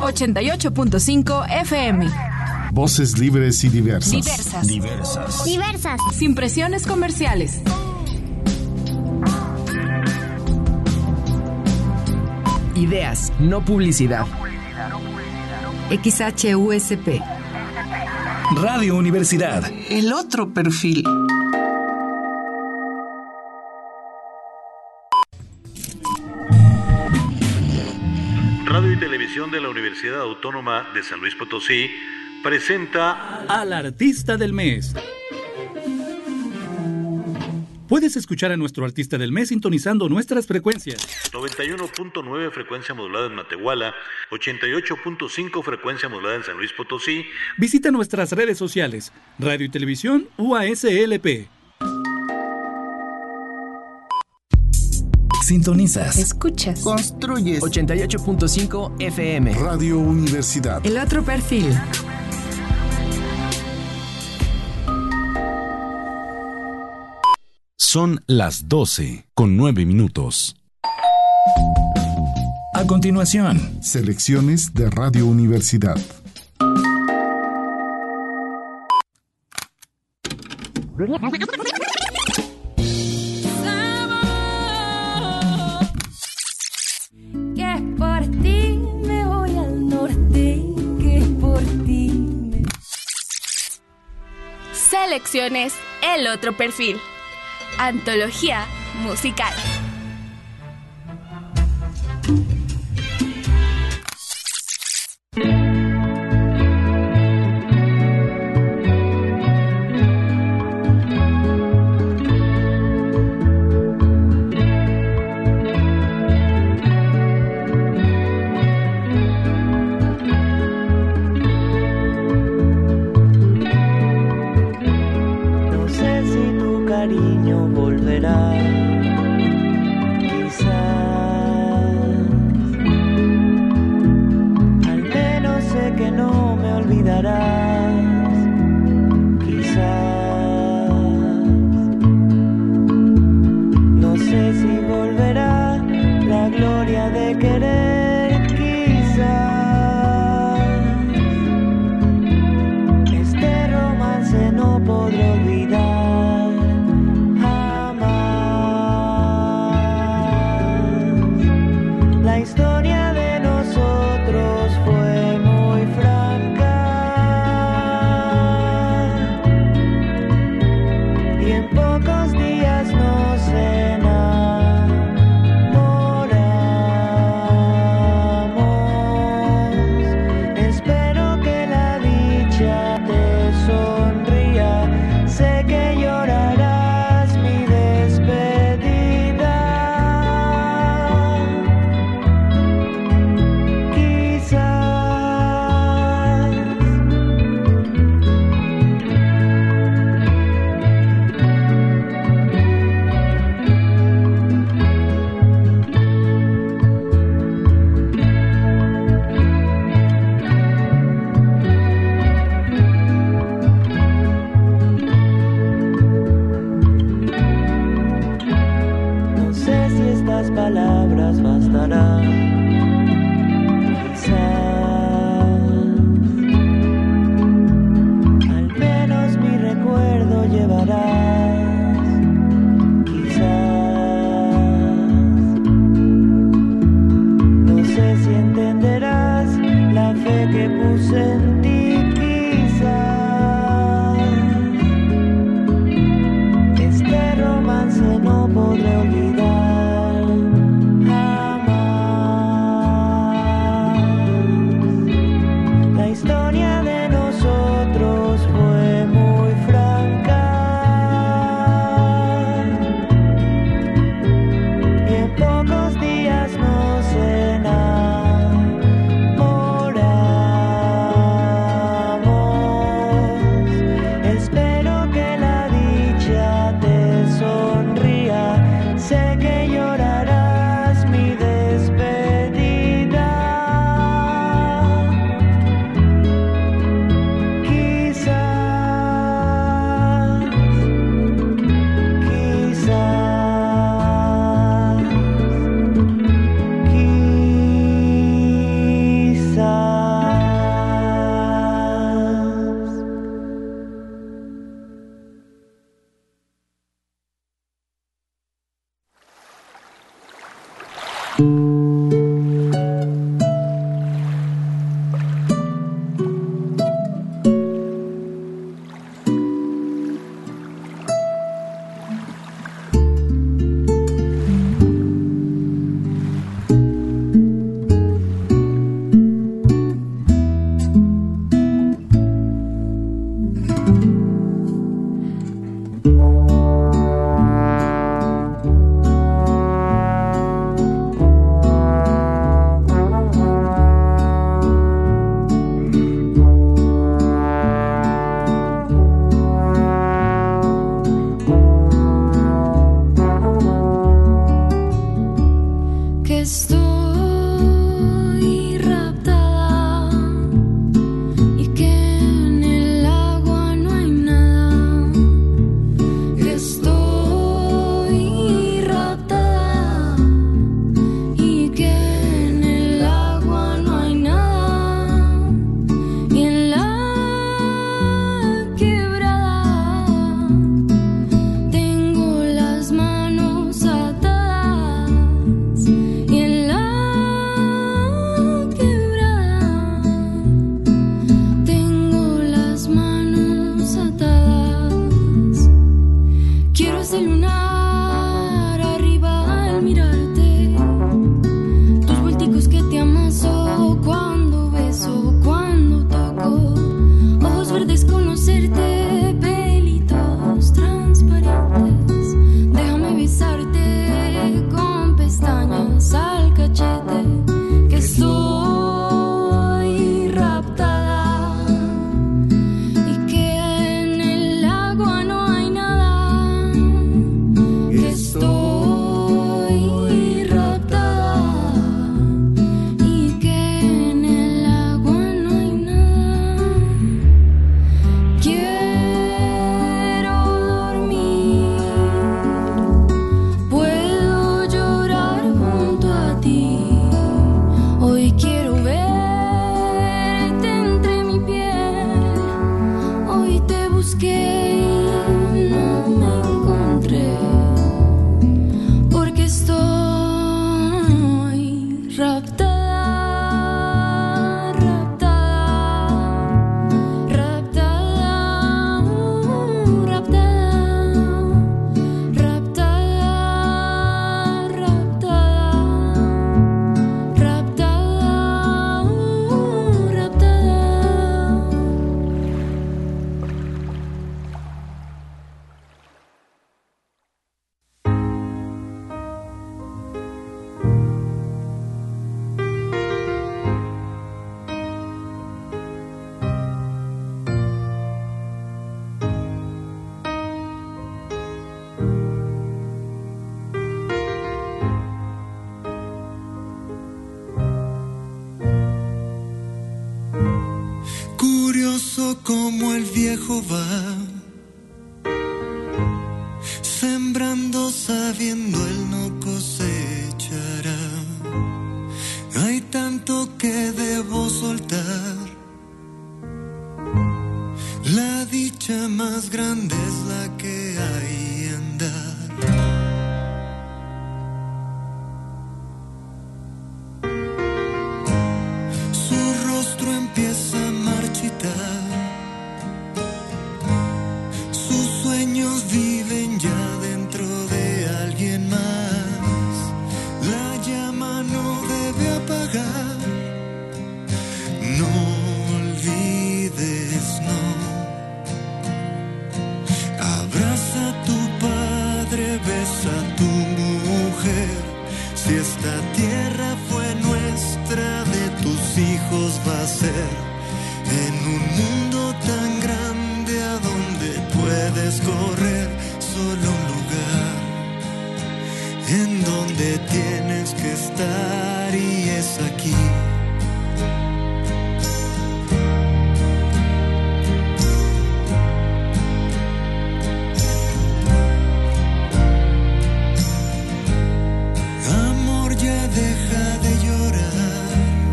88.5 FM. Voces libres y diversas. Diversas. Sin presiones comerciales. Ideas, no publicidad. XHUSP. Radio Universidad. El otro perfil. Radio y Televisión de la Universidad Autónoma de San Luis Potosí presenta al Artista del Mes. Puedes escuchar a nuestro Artista del Mes sintonizando nuestras frecuencias. 91.9 frecuencia modulada en Matehuala, 88.5 frecuencia modulada en San Luis Potosí. Visita nuestras redes sociales, Radio y Televisión UASLP. Sintonizas. Escuchas. Construyes. 88.5 FM. Radio Universidad. El otro perfil. Son las 12:09. A continuación, selecciones de Radio Universidad. Que por ti me voy al norte, que por ti Selecciones El Otro Perfil. Antología musical. no podré olvidar jamás. Como el viejo va sembrando sabiendo él no cosechará. Hay tanto que debo soltar. La dicha más grande es la que hay en dar. Su rostro empieza a marchitar. Viven ya dentro de alguien más. La llama no debe apagar. No olvides, no. Abraza a tu padre, besa a tu mujer. Si esta tierra fue nuestra, de tus hijos va a ser. En un mundo tan grande a donde puedes correr, solo un lugar en donde tienes que estar y es aquí. Amor, ya deja de llorar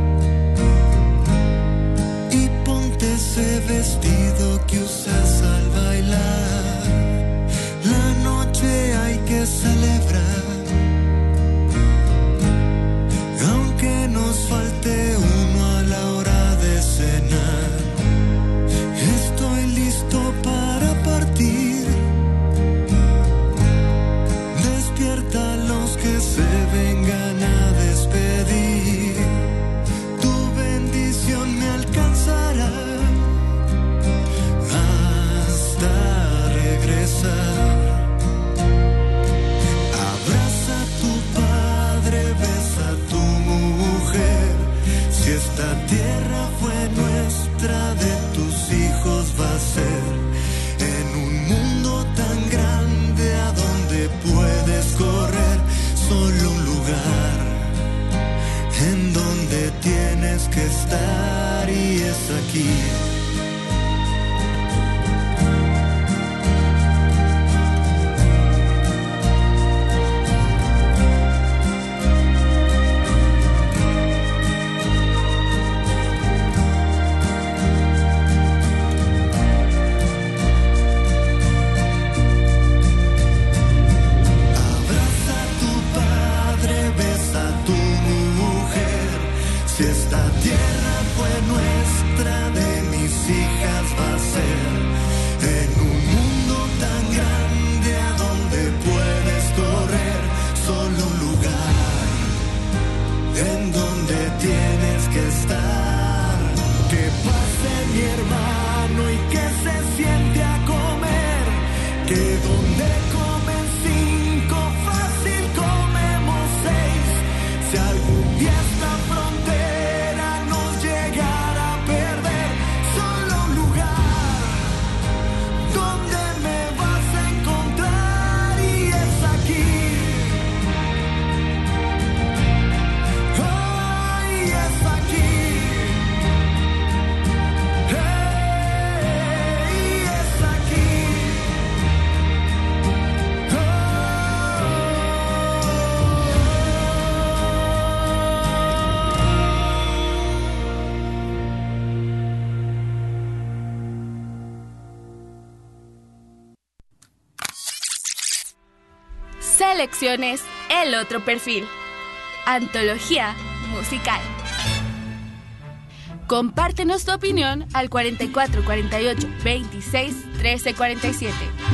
y ponte ese vestido que usas al bailar. La noche hay que celebrar. esta tierra fue nuestra, de tus hijos va a ser. En un mundo tan grande a donde puedes correr, solo un lugar en donde tienes que estar, y es aquí. Si esta tierra fue nuestra, de mis hijas va a ser. En un mundo tan grande a donde puedes correr, solo un lugar en donde tienes que estar. Que pase mi hermano y que se siente a comer, que donde comen 5, fácil comemos 6. Si algún día esta frontera nos llegara a perder, solo un lugar donde me vas a encontrar, y es aquí. Ay, es aquí. Hey, es aquí. Selecciones El Otro Perfil. Antología musical. Compártenos tu opinión al 44 48 26 13 47.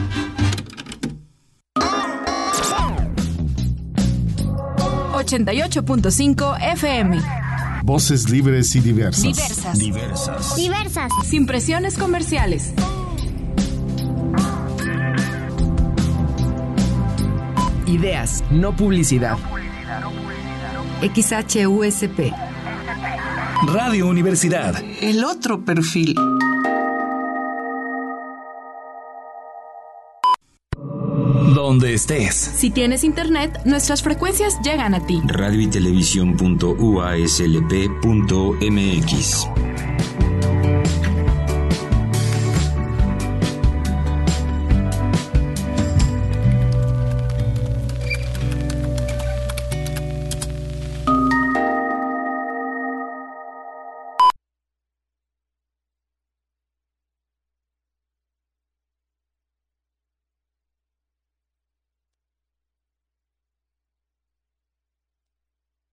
...88.5 FM. Voces libres y diversas. Diversas. Sin presiones comerciales. Ideas, no publicidad. XHUSP. Radio Universidad. El otro perfil. Donde estés. Si tienes internet, nuestras frecuencias llegan a ti. Radio y televisión.uaslp.mx.